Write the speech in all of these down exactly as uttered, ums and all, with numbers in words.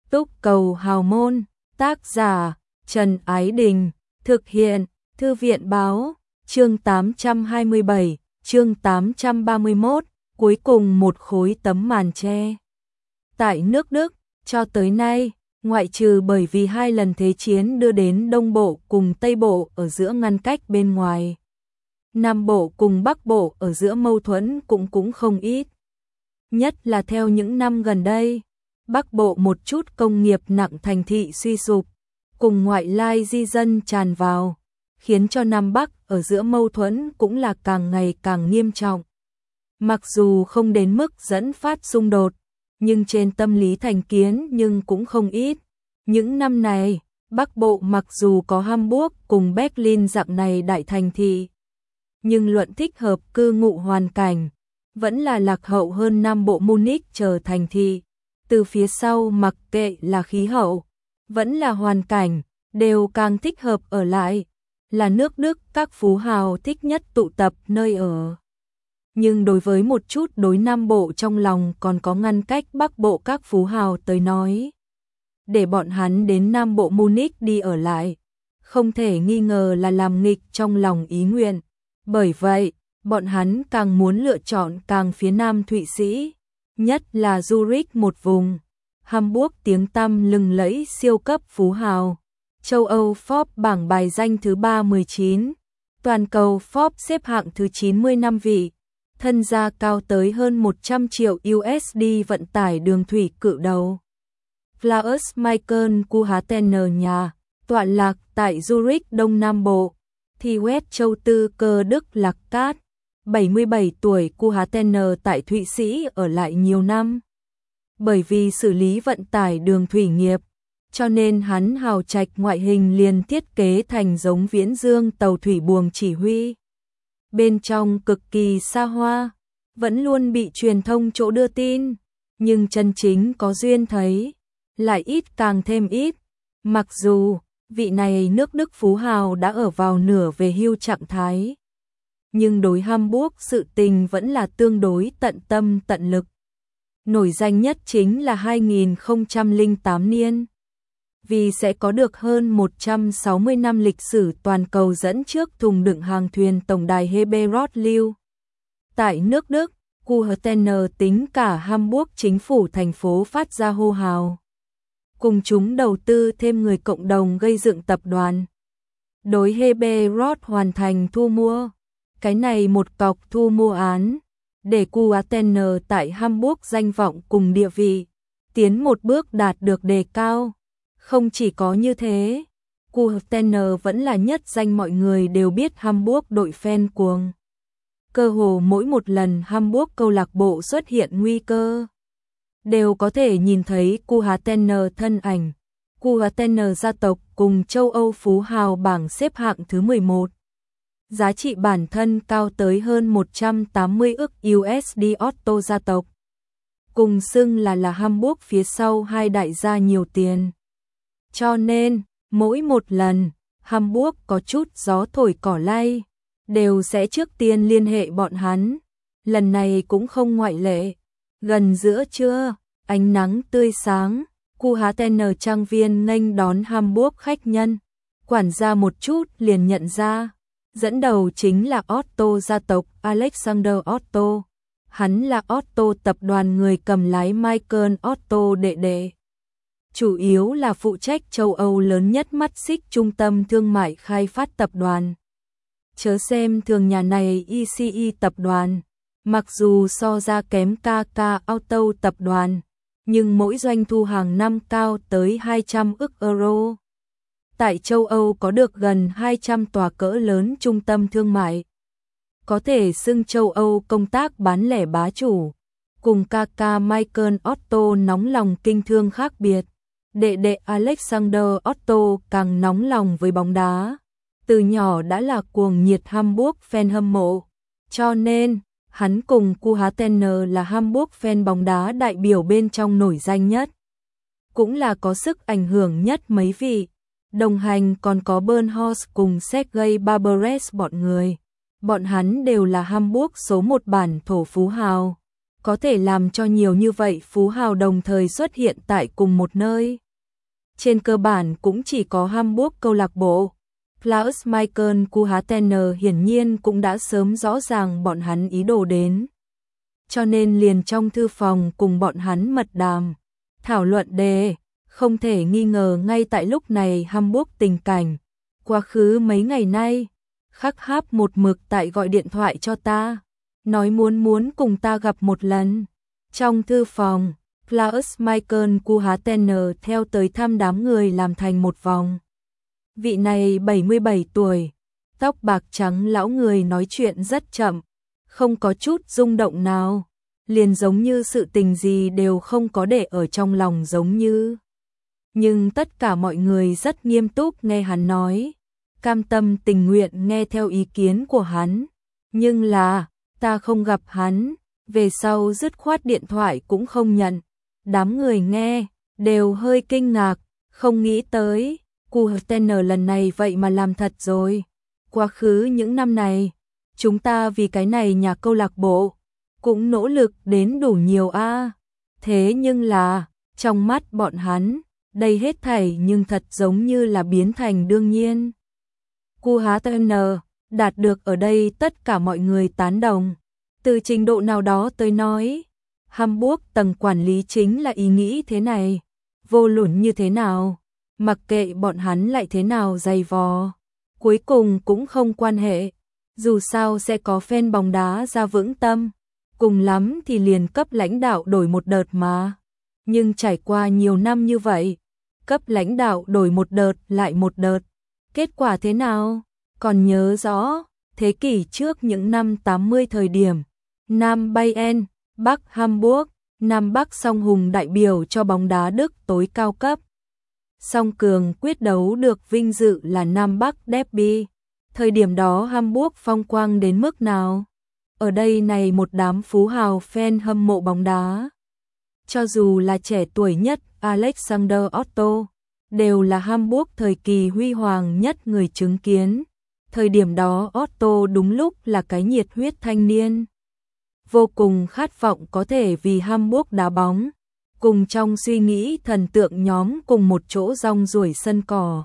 Túc Cầu Hào Môn, tác giả Trần Ái Đình, thực hiện Thư viện Báo, chương tám trăm hai mươi bảy, chương tám trăm ba mươi mốt, cuối cùng một khối tấm màn che. Tại nước Đức, cho tới nay, ngoại trừ bởi vì hai lần thế chiến đưa đến Đông Bộ cùng Tây Bộ ở giữa ngăn cách bên ngoài, Nam Bộ cùng Bắc Bộ ở giữa mâu thuẫn cũng cũng không ít. Nhất là theo những năm gần đây, Bắc Bộ một chút công nghiệp nặng thành thị suy sụp, cùng ngoại lai di dân tràn vào, khiến cho Nam Bắc ở giữa mâu thuẫn cũng là càng ngày càng nghiêm trọng. Mặc dù không đến mức dẫn phát xung đột, nhưng trên tâm lý thành kiến nhưng cũng không ít. Những năm này, Bắc Bộ mặc dù có Hamburg cùng Berlin dạng này đại thành thị, nhưng luận thích hợp cư ngụ hoàn cảnh, vẫn là lạc hậu hơn Nam Bộ Munich trở thành thị. Từ phía sau mặc kệ là khí hậu, vẫn là hoàn cảnh, đều càng thích hợp ở lại, là nước Đức các phú hào thích nhất tụ tập nơi ở. Nhưng đối với một chút đối Nam Bộ trong lòng còn có ngăn cách Bắc Bộ các phú hào tới nói, để bọn hắn đến Nam Bộ Munich đi ở lại, không thể nghi ngờ là làm nghịch trong lòng ý nguyện. Bởi vậy, bọn hắn càng muốn lựa chọn càng phía Nam Thụy Sĩ, nhất là Zurich một vùng, Hamburg tiếng tăm lừng lẫy siêu cấp phú hào. Châu Âu Forbes bảng bài danh thứ ba mươi chín, toàn cầu Forbes xếp hạng thứ chín mươi năm vị, thân gia cao tới hơn một trăm triệu u ét đê vận tải đường thủy cự đầu. Klaus Michael Kuhatener nhà, tọa lạc tại Zurich Đông Nam Bộ, thì West Châu Tư Cơ Đức Lạc Cát, bảy mươi bảy tuổi Kuhatener tại Thụy Sĩ ở lại nhiều năm. Bởi vì xử lý vận tải đường thủy nghiệp, cho nên hắn hào trạch ngoại hình liền thiết kế thành giống Viễn Dương tàu thủy buồm chỉ huy. Bên trong cực kỳ xa hoa, vẫn luôn bị truyền thông chỗ đưa tin, nhưng chân chính có duyên thấy, lại ít càng thêm ít. Mặc dù, vị này nước Đức phú hào đã ở vào nửa về hưu trạng thái, nhưng đối Hamburg sự tình vẫn là tương đối tận tâm tận lực. Nổi danh nhất chính là hai nghìn không trăm lẻ tám niên. Vì sẽ có được hơn một trăm sáu mươi năm lịch sử toàn cầu dẫn trước thùng đựng hàng thuyền tổng đài Heberot lưu. Tại nước Đức, Kuhatener tính cả Hamburg chính phủ thành phố phát ra hô hào, cùng chúng đầu tư thêm người cộng đồng gây dựng tập đoàn. Đối Heberot hoàn thành thu mua, cái này một cọc thu mua án, để Kuhatener tại Hamburg danh vọng cùng địa vị, tiến một bước đạt được đề cao. Không chỉ có như thế, Kuhatener vẫn là nhất danh mọi người đều biết Hamburg đội fan cuồng. Cơ hồ mỗi một lần Hamburg câu lạc bộ xuất hiện nguy cơ, đều có thể nhìn thấy Kuhatener thân ảnh. Kuhatener gia tộc cùng châu Âu phú hào bảng xếp hạng thứ mười một. Giá trị bản thân cao tới hơn một trăm tám mươi ức u ét đê. Otto gia tộc, cùng xưng là là Hamburg phía sau hai đại gia nhiều tiền. Cho nên, mỗi một lần, Hamburg có chút gió thổi cỏ lay, đều sẽ trước tiên liên hệ bọn hắn. Lần này cũng không ngoại lệ. Gần giữa trưa, ánh nắng tươi sáng, Kuhatener trang viên nghênh đón Hamburg khách nhân. Quản gia một chút liền nhận ra, dẫn đầu chính là Otto gia tộc Alexander Otto. Hắn là Otto tập đoàn người cầm lái Michael Otto đệ đệ. Chủ yếu là phụ trách châu Âu lớn nhất mắt xích trung tâm thương mại khai phát tập đoàn. Chớ xem thường nhà này i xê e tập đoàn, mặc dù so ra kém ca ca Auto tập đoàn, nhưng mỗi doanh thu hàng năm cao tới hai trăm ức euro. Tại châu Âu có được gần hai trăm tòa cỡ lớn trung tâm thương mại, có thể xưng châu Âu công tác bán lẻ bá chủ. Cùng ca ca Michael Otto nóng lòng kinh thương khác biệt, đệ đệ Alexander Otto càng nóng lòng với bóng đá. Từ nhỏ đã là cuồng nhiệt Hamburg fan hâm mộ, cho nên hắn cùng Kuhatener là Hamburg fan bóng đá đại biểu bên trong nổi danh nhất, cũng là có sức ảnh hưởng nhất mấy vị. Đồng hành còn có Bernhard cùng Sergei Barbares bọn người. Bọn hắn đều là Hamburg số một bản thổ phú hào. có thể làm cho nhiều như vậy phú hào đồng thời xuất hiện tại cùng một nơi. Trên cơ bản cũng chỉ có Hamburg câu lạc bộ. Klaus Michael Kuhatener hiển nhiên cũng đã sớm rõ ràng bọn hắn ý đồ đến. Cho nên liền trong thư phòng cùng bọn hắn mật đàm, thảo luận đề, không thể nghi ngờ ngay tại lúc này Hamburg tình cảnh. Quá khứ mấy ngày nay, Khắc Háp một mực tại gọi điện thoại cho ta, nói muốn muốn cùng ta gặp một lần. Trong thư phòng, Klaus Michael Kuhatener theo tới thăm đám người làm thành một vòng. Vị này bảy mươi bảy tuổi, tóc bạc trắng lão người nói chuyện rất chậm, không có chút rung động nào, liền giống như sự tình gì đều không có để ở trong lòng giống như. Nhưng tất cả mọi người rất nghiêm túc nghe hắn nói, cam tâm tình nguyện nghe theo ý kiến của hắn. Nhưng là, ta không gặp hắn, về sau dứt khoát điện thoại cũng không nhận. Đám người nghe, đều hơi kinh ngạc, không nghĩ tới, Kuhatener lần này vậy mà làm thật rồi. Quá khứ những năm này, chúng ta vì cái này nhà câu lạc bộ, cũng nỗ lực đến đủ nhiều a. Thế nhưng là, trong mắt bọn hắn, đây hết thảy nhưng thật giống như là biến thành đương nhiên. Kuhatener đạt được ở đây tất cả mọi người tán đồng. Từ trình độ nào đó tới nói, Hamburg tầng quản lý chính là ý nghĩ thế này, vô luận như thế nào, mặc kệ bọn hắn lại thế nào dày vò, cuối cùng cũng không quan hệ, dù sao sẽ có fan bóng đá ra vững tâm, cùng lắm thì liền cấp lãnh đạo đổi một đợt mà. Nhưng trải qua nhiều năm như vậy, cấp lãnh đạo đổi một đợt lại một đợt, kết quả thế nào? Còn nhớ rõ, thế kỷ trước những năm tám mươi thời điểm, Nam Bayern, Bắc Hamburg, Nam Bắc song hùng đại biểu cho bóng đá Đức tối cao cấp. Song cường quyết đấu được vinh dự là Nam Bắc Derby. Thời điểm đó Hamburg phong quang đến mức nào? Ở đây này một đám phú hào fan hâm mộ bóng đá. Cho dù là trẻ tuổi nhất Alexander Otto, đều là Hamburg thời kỳ huy hoàng nhất người chứng kiến. Thời điểm đó Otto đúng lúc là cái nhiệt huyết thanh niên, vô cùng khát vọng có thể vì Hamburg đá bóng, cùng trong suy nghĩ thần tượng nhóm cùng một chỗ rong ruổi sân cỏ.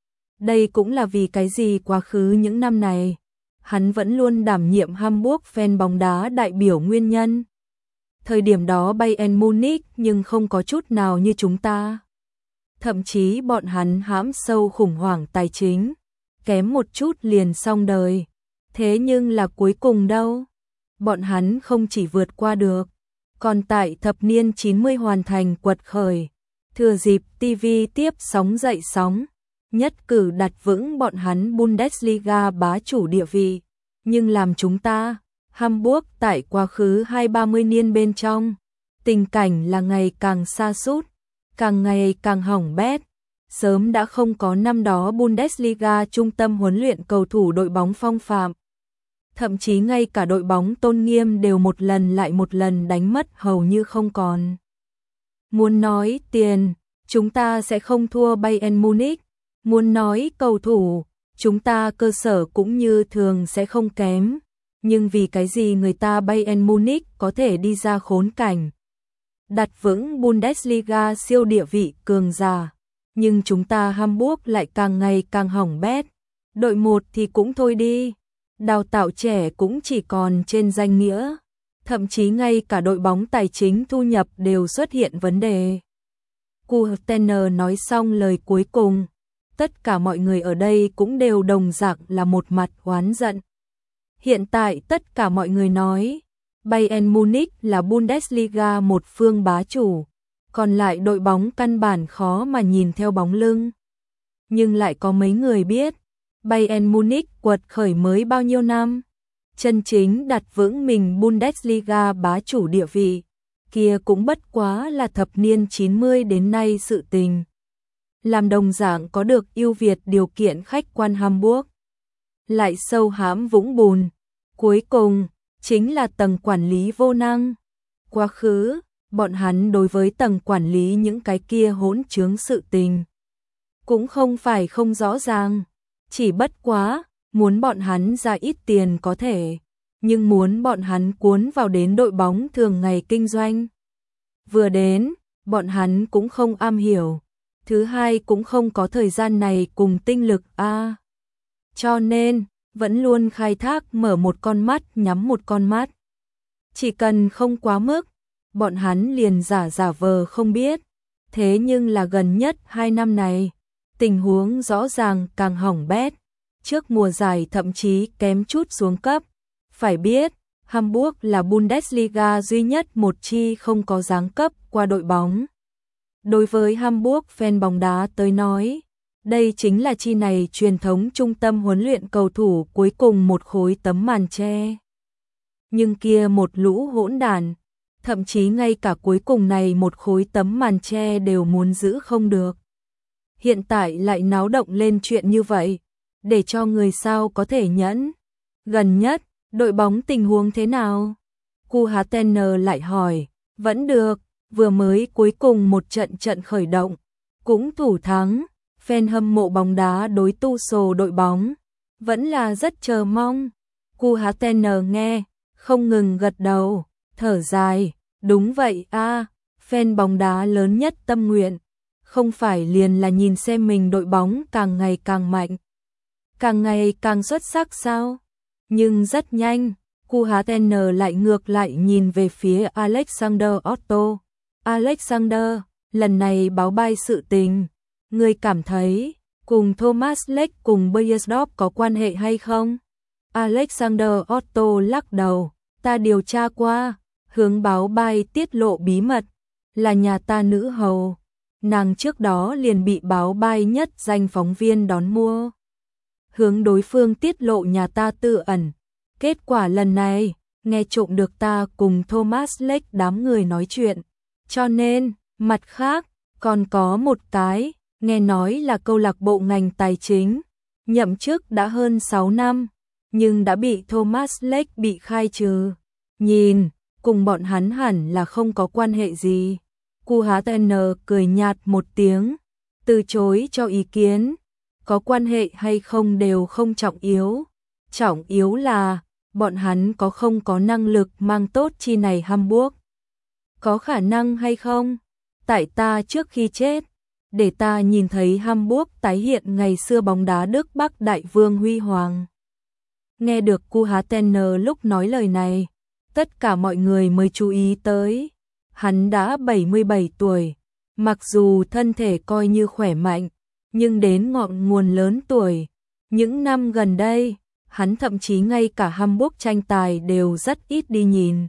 Đây cũng là vì cái gì quá khứ những năm này, hắn vẫn luôn đảm nhiệm Hamburg fan bóng đá đại biểu nguyên nhân. Thời điểm đó Bayern Munich nhưng không có chút nào như chúng ta. Thậm chí bọn hắn hãm sâu khủng hoảng tài chính, kém một chút liền xong đời. Thế nhưng là cuối cùng đâu? Bọn hắn không chỉ vượt qua được, còn tại thập niên chín mươi hoàn thành quật khởi. Thừa dịp ti vi tiếp sóng dậy sóng, nhất cử đặt vững bọn hắn Bundesliga bá chủ địa vị. Nhưng làm chúng ta, Hamburg tại quá khứ hai ba mươi niên bên trong, tình cảnh là ngày càng sa sút, càng ngày càng hỏng bét. Sớm đã không có năm đó Bundesliga trung tâm huấn luyện cầu thủ đội bóng phong phạm. Thậm chí ngay cả đội bóng tôn nghiêm đều một lần lại một lần đánh mất hầu như không còn. Muốn nói tiền, chúng ta sẽ không thua Bayern Munich. Muốn nói cầu thủ, chúng ta cơ sở cũng như thường sẽ không kém. Nhưng vì cái gì người ta Bayern Munich có thể đi ra khốn cảnh, đặt vững Bundesliga siêu địa vị cường giả, nhưng chúng ta Hamburg lại càng ngày càng hỏng bét. Đội một thì cũng thôi đi, đào tạo trẻ cũng chỉ còn trên danh nghĩa, thậm chí ngay cả đội bóng tài chính thu nhập đều xuất hiện vấn đề. Kuhatener nói xong lời cuối cùng, tất cả mọi người ở đây cũng đều đồng dạng là một mặt oán giận. Hiện tại tất cả mọi người nói, Bayern Munich là Bundesliga một phương bá chủ, còn lại đội bóng căn bản khó mà nhìn theo bóng lưng. Nhưng lại có mấy người biết, Bayern Munich quật khởi mới bao nhiêu năm, chân chính đặt vững mình Bundesliga bá chủ địa vị, kia cũng bất quá là thập niên chín mươi đến nay sự tình. Làm đồng dạng có được ưu việt điều kiện khách quan Hamburg, lại sâu hãm vũng bùn. Cuối cùng, chính là tầng quản lý vô năng. Quá khứ, bọn hắn đối với tầng quản lý những cái kia hỗn trướng sự tình cũng không phải không rõ ràng, chỉ bất quá, muốn bọn hắn ra ít tiền có thể, nhưng muốn bọn hắn cuốn vào đến đội bóng thường ngày kinh doanh. Vừa đến, bọn hắn cũng không am hiểu. Thứ hai cũng không có thời gian này cùng tinh lực a. À. Cho nên, vẫn luôn khai thác mở một con mắt nhắm một con mắt. Chỉ cần không quá mức, bọn hắn liền giả giả vờ không biết. Thế nhưng là gần nhất hai năm này, tình huống rõ ràng càng hỏng bét. Trước mùa giải thậm chí kém chút xuống cấp. Phải biết, Hamburg là Bundesliga duy nhất một chi không có giáng cấp qua đội bóng. Đối với Hamburg fan bóng đá tới nói, đây chính là chi này truyền thống trung tâm huấn luyện cầu thủ cuối cùng một khối tấm màn che. Nhưng kia một lũ hỗn đản, thậm chí ngay cả cuối cùng này một khối tấm màn che đều muốn giữ không được. Hiện tại lại náo động lên chuyện như vậy, để cho người sao có thể nhẫn. Gần nhất, đội bóng tình huống thế nào? Cu Há Tenner lại hỏi, vẫn được, vừa mới cuối cùng một trận trận khởi động, cũng thủ thắng, fan hâm mộ bóng đá đối tu sồ đội bóng, vẫn là rất chờ mong. Cu Há Tenner nghe, không ngừng gật đầu, thở dài, đúng vậy a, à, fan bóng đá lớn nhất tâm nguyện, không phải liền là nhìn xem mình đội bóng càng ngày càng mạnh, càng ngày càng xuất sắc sao? Nhưng rất nhanh, Cu Há Tenner lại ngược lại nhìn về phía Alexander Otto. Alexander, lần này báo bay sự tình, ngươi cảm thấy cùng Thomas Lech cùng Beiersdorf có quan hệ hay không? Alexander Otto lắc đầu, ta điều tra qua, hướng báo bay tiết lộ bí mật, là nhà ta nữ hầu. Nàng trước đó liền bị báo bay nhất danh phóng viên đón mua. Hướng đối phương tiết lộ nhà ta tự ẩn. Kết quả lần này, nghe trộm được ta cùng Thomas Lech đám người nói chuyện. Cho nên, mặt khác, còn có một cái, nghe nói là câu lạc bộ ngành tài chính, nhậm chức đã hơn sáu năm, nhưng đã bị Thomas Lech bị khai trừ. Nhìn, cùng bọn hắn hẳn là không có quan hệ gì. Cu Há Tenner cười nhạt một tiếng, từ chối cho ý kiến. Có quan hệ hay không đều không trọng yếu. Trọng yếu là, bọn hắn có không có năng lực mang tốt chi này Hamburg. Có khả năng hay không? Tại ta trước khi chết, để ta nhìn thấy Hamburg tái hiện ngày xưa bóng đá Đức Bắc Đại Vương huy hoàng. Nghe được Cu Há Tenner lúc nói lời này, tất cả mọi người mới chú ý tới. Hắn đã bảy mươi bảy tuổi, mặc dù thân thể coi như khỏe mạnh, nhưng đến ngọn nguồn lớn tuổi. Những năm gần đây, hắn thậm chí ngay cả Hamburg tranh tài đều rất ít đi nhìn.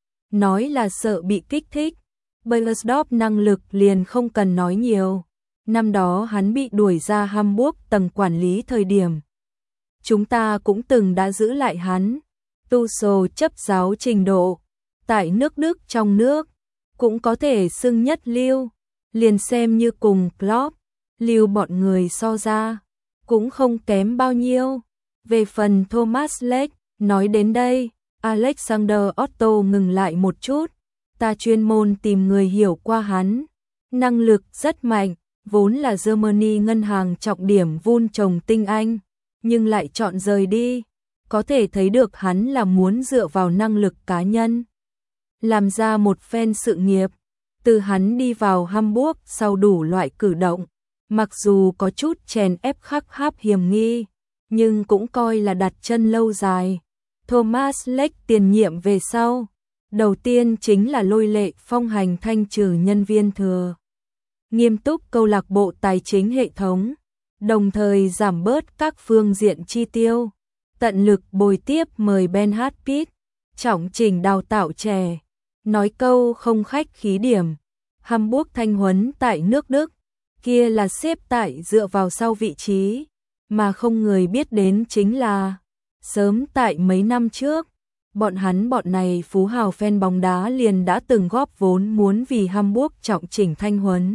Nói là sợ bị kích thích, Beiersdorf năng lực liền không cần nói nhiều. Năm đó hắn bị đuổi ra Hamburg tầng quản lý thời điểm. Chúng ta cũng từng đã giữ lại hắn. Tuchel chấp giáo trình độ, tại nước Đức trong nước, cũng có thể xưng nhất lưu, liền xem như cùng Klopp, lưu bọn người so ra, cũng không kém bao nhiêu. Về phần Thomas Lech, nói đến đây, Alexander Otto ngừng lại một chút, ta chuyên môn tìm người hiểu qua hắn, năng lực rất mạnh, vốn là Germany ngân hàng trọng điểm vun trồng tinh anh, nhưng lại chọn rời đi, có thể thấy được hắn là muốn dựa vào năng lực cá nhân, làm ra một phen sự nghiệp. Từ hắn đi vào Hamburg sau đủ loại cử động, mặc dù có chút chèn ép khắc kháp hiểm nghi, nhưng cũng coi là đặt chân lâu dài. Thomas Lech tiền nhiệm về sau, đầu tiên chính là lôi lệ phong hành thanh trừ nhân viên thừa, nghiêm túc câu lạc bộ tài chính hệ thống, đồng thời giảm bớt các phương diện chi tiêu, tận lực bồi tiếp mời Ben Hart-Pitt, trọng chỉnh đào tạo trẻ. Nói câu không khách khí điểm, Hamburg thanh huấn tại nước Đức, kia là xếp tại dựa vào sau vị trí, mà không người biết đến chính là, sớm tại mấy năm trước, bọn hắn bọn này phú hào fan bóng đá liền đã từng góp vốn muốn vì Hamburg trọng chỉnh thanh huấn.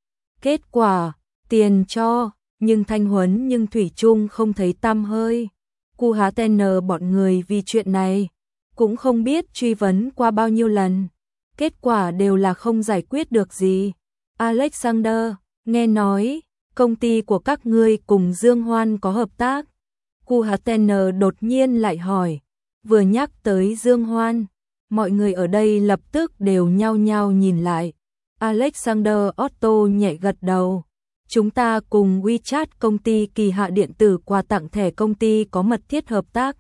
Kết quả, tiền cho, nhưng thanh huấn nhưng thủy chung không thấy tăm hơi. Cu Há Tenner bọn người vì chuyện này, cũng không biết truy vấn qua bao nhiêu lần, kết quả đều là không giải quyết được gì. Alexander, nghe nói, công ty của các ngươi cùng Dương Hoan có hợp tác. Cu Há Tenner đột nhiên lại hỏi, Vừa nhắc tới Dương Hoan, mọi người ở đây lập tức đều nhao nhao nhìn lại. Alexander Otto nhẹ gật đầu. Chúng ta cùng WeChat công ty kỳ hạ điện tử quà tặng thẻ công ty có mật thiết hợp tác.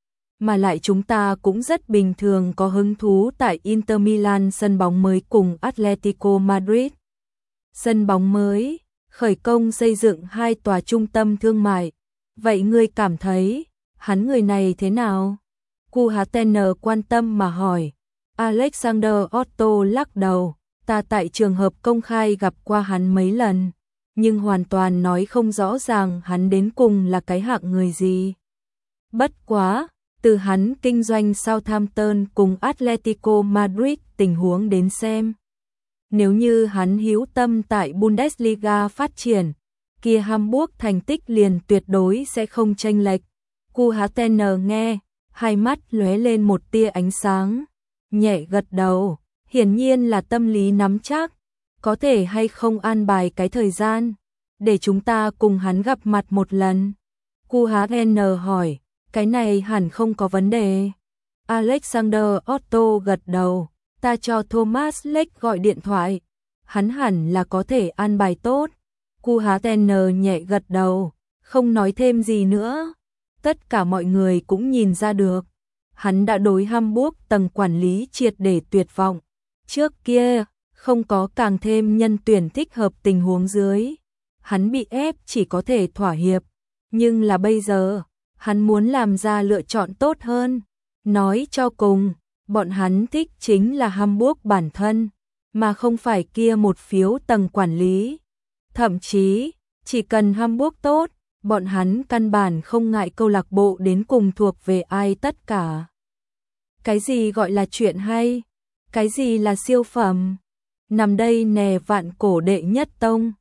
Mà lại chúng ta cũng rất bình thường có hứng thú tại Inter Milan sân bóng mới cùng Atletico Madrid. Sân bóng mới, khởi công xây dựng hai tòa trung tâm thương mại. Vậy ngươi cảm thấy, hắn người này thế nào? Kuhatener quan tâm mà hỏi. Alexander Otto lắc đầu, ta tại trường hợp công khai gặp qua hắn mấy lần, nhưng hoàn toàn nói không rõ ràng hắn đến cùng là cái hạng người gì. Bất quá, từ hắn kinh doanh Southampton cùng Atletico Madrid tình huống đến xem. Nếu như hắn hữu tâm tại Bundesliga phát triển, kia Hamburg thành tích liền tuyệt đối sẽ không chênh lệch. Kuhatener nghe, hai mắt lóe lên một tia ánh sáng, nhẹ gật đầu, hiển nhiên là tâm lý nắm chắc, có thể hay không an bài cái thời gian, để chúng ta cùng hắn gặp mặt một lần. Kuhatener hỏi, cái này hẳn không có vấn đề. Alexander Otto gật đầu, ta cho Thomas Lech gọi điện thoại, hắn hẳn là có thể an bài tốt. Kuhatener nhẹ gật đầu, không nói thêm gì nữa. Tất cả mọi người cũng nhìn ra được, hắn đã đối Hamburg tầng quản lý triệt để tuyệt vọng. Trước kia, không có càng thêm nhân tuyển thích hợp tình huống dưới, hắn bị ép chỉ có thể thỏa hiệp, nhưng là bây giờ, hắn muốn làm ra lựa chọn tốt hơn. Nói cho cùng, bọn hắn thích chính là Hamburg bản thân, mà không phải kia một phiếu tầng quản lý. Thậm chí, chỉ cần Hamburg tốt, bọn hắn căn bản không ngại câu lạc bộ đến cùng thuộc về ai tất cả. Cái gì gọi là chuyện hay? Cái gì là siêu phẩm? Nằm đây nè vạn cổ đệ nhất tông.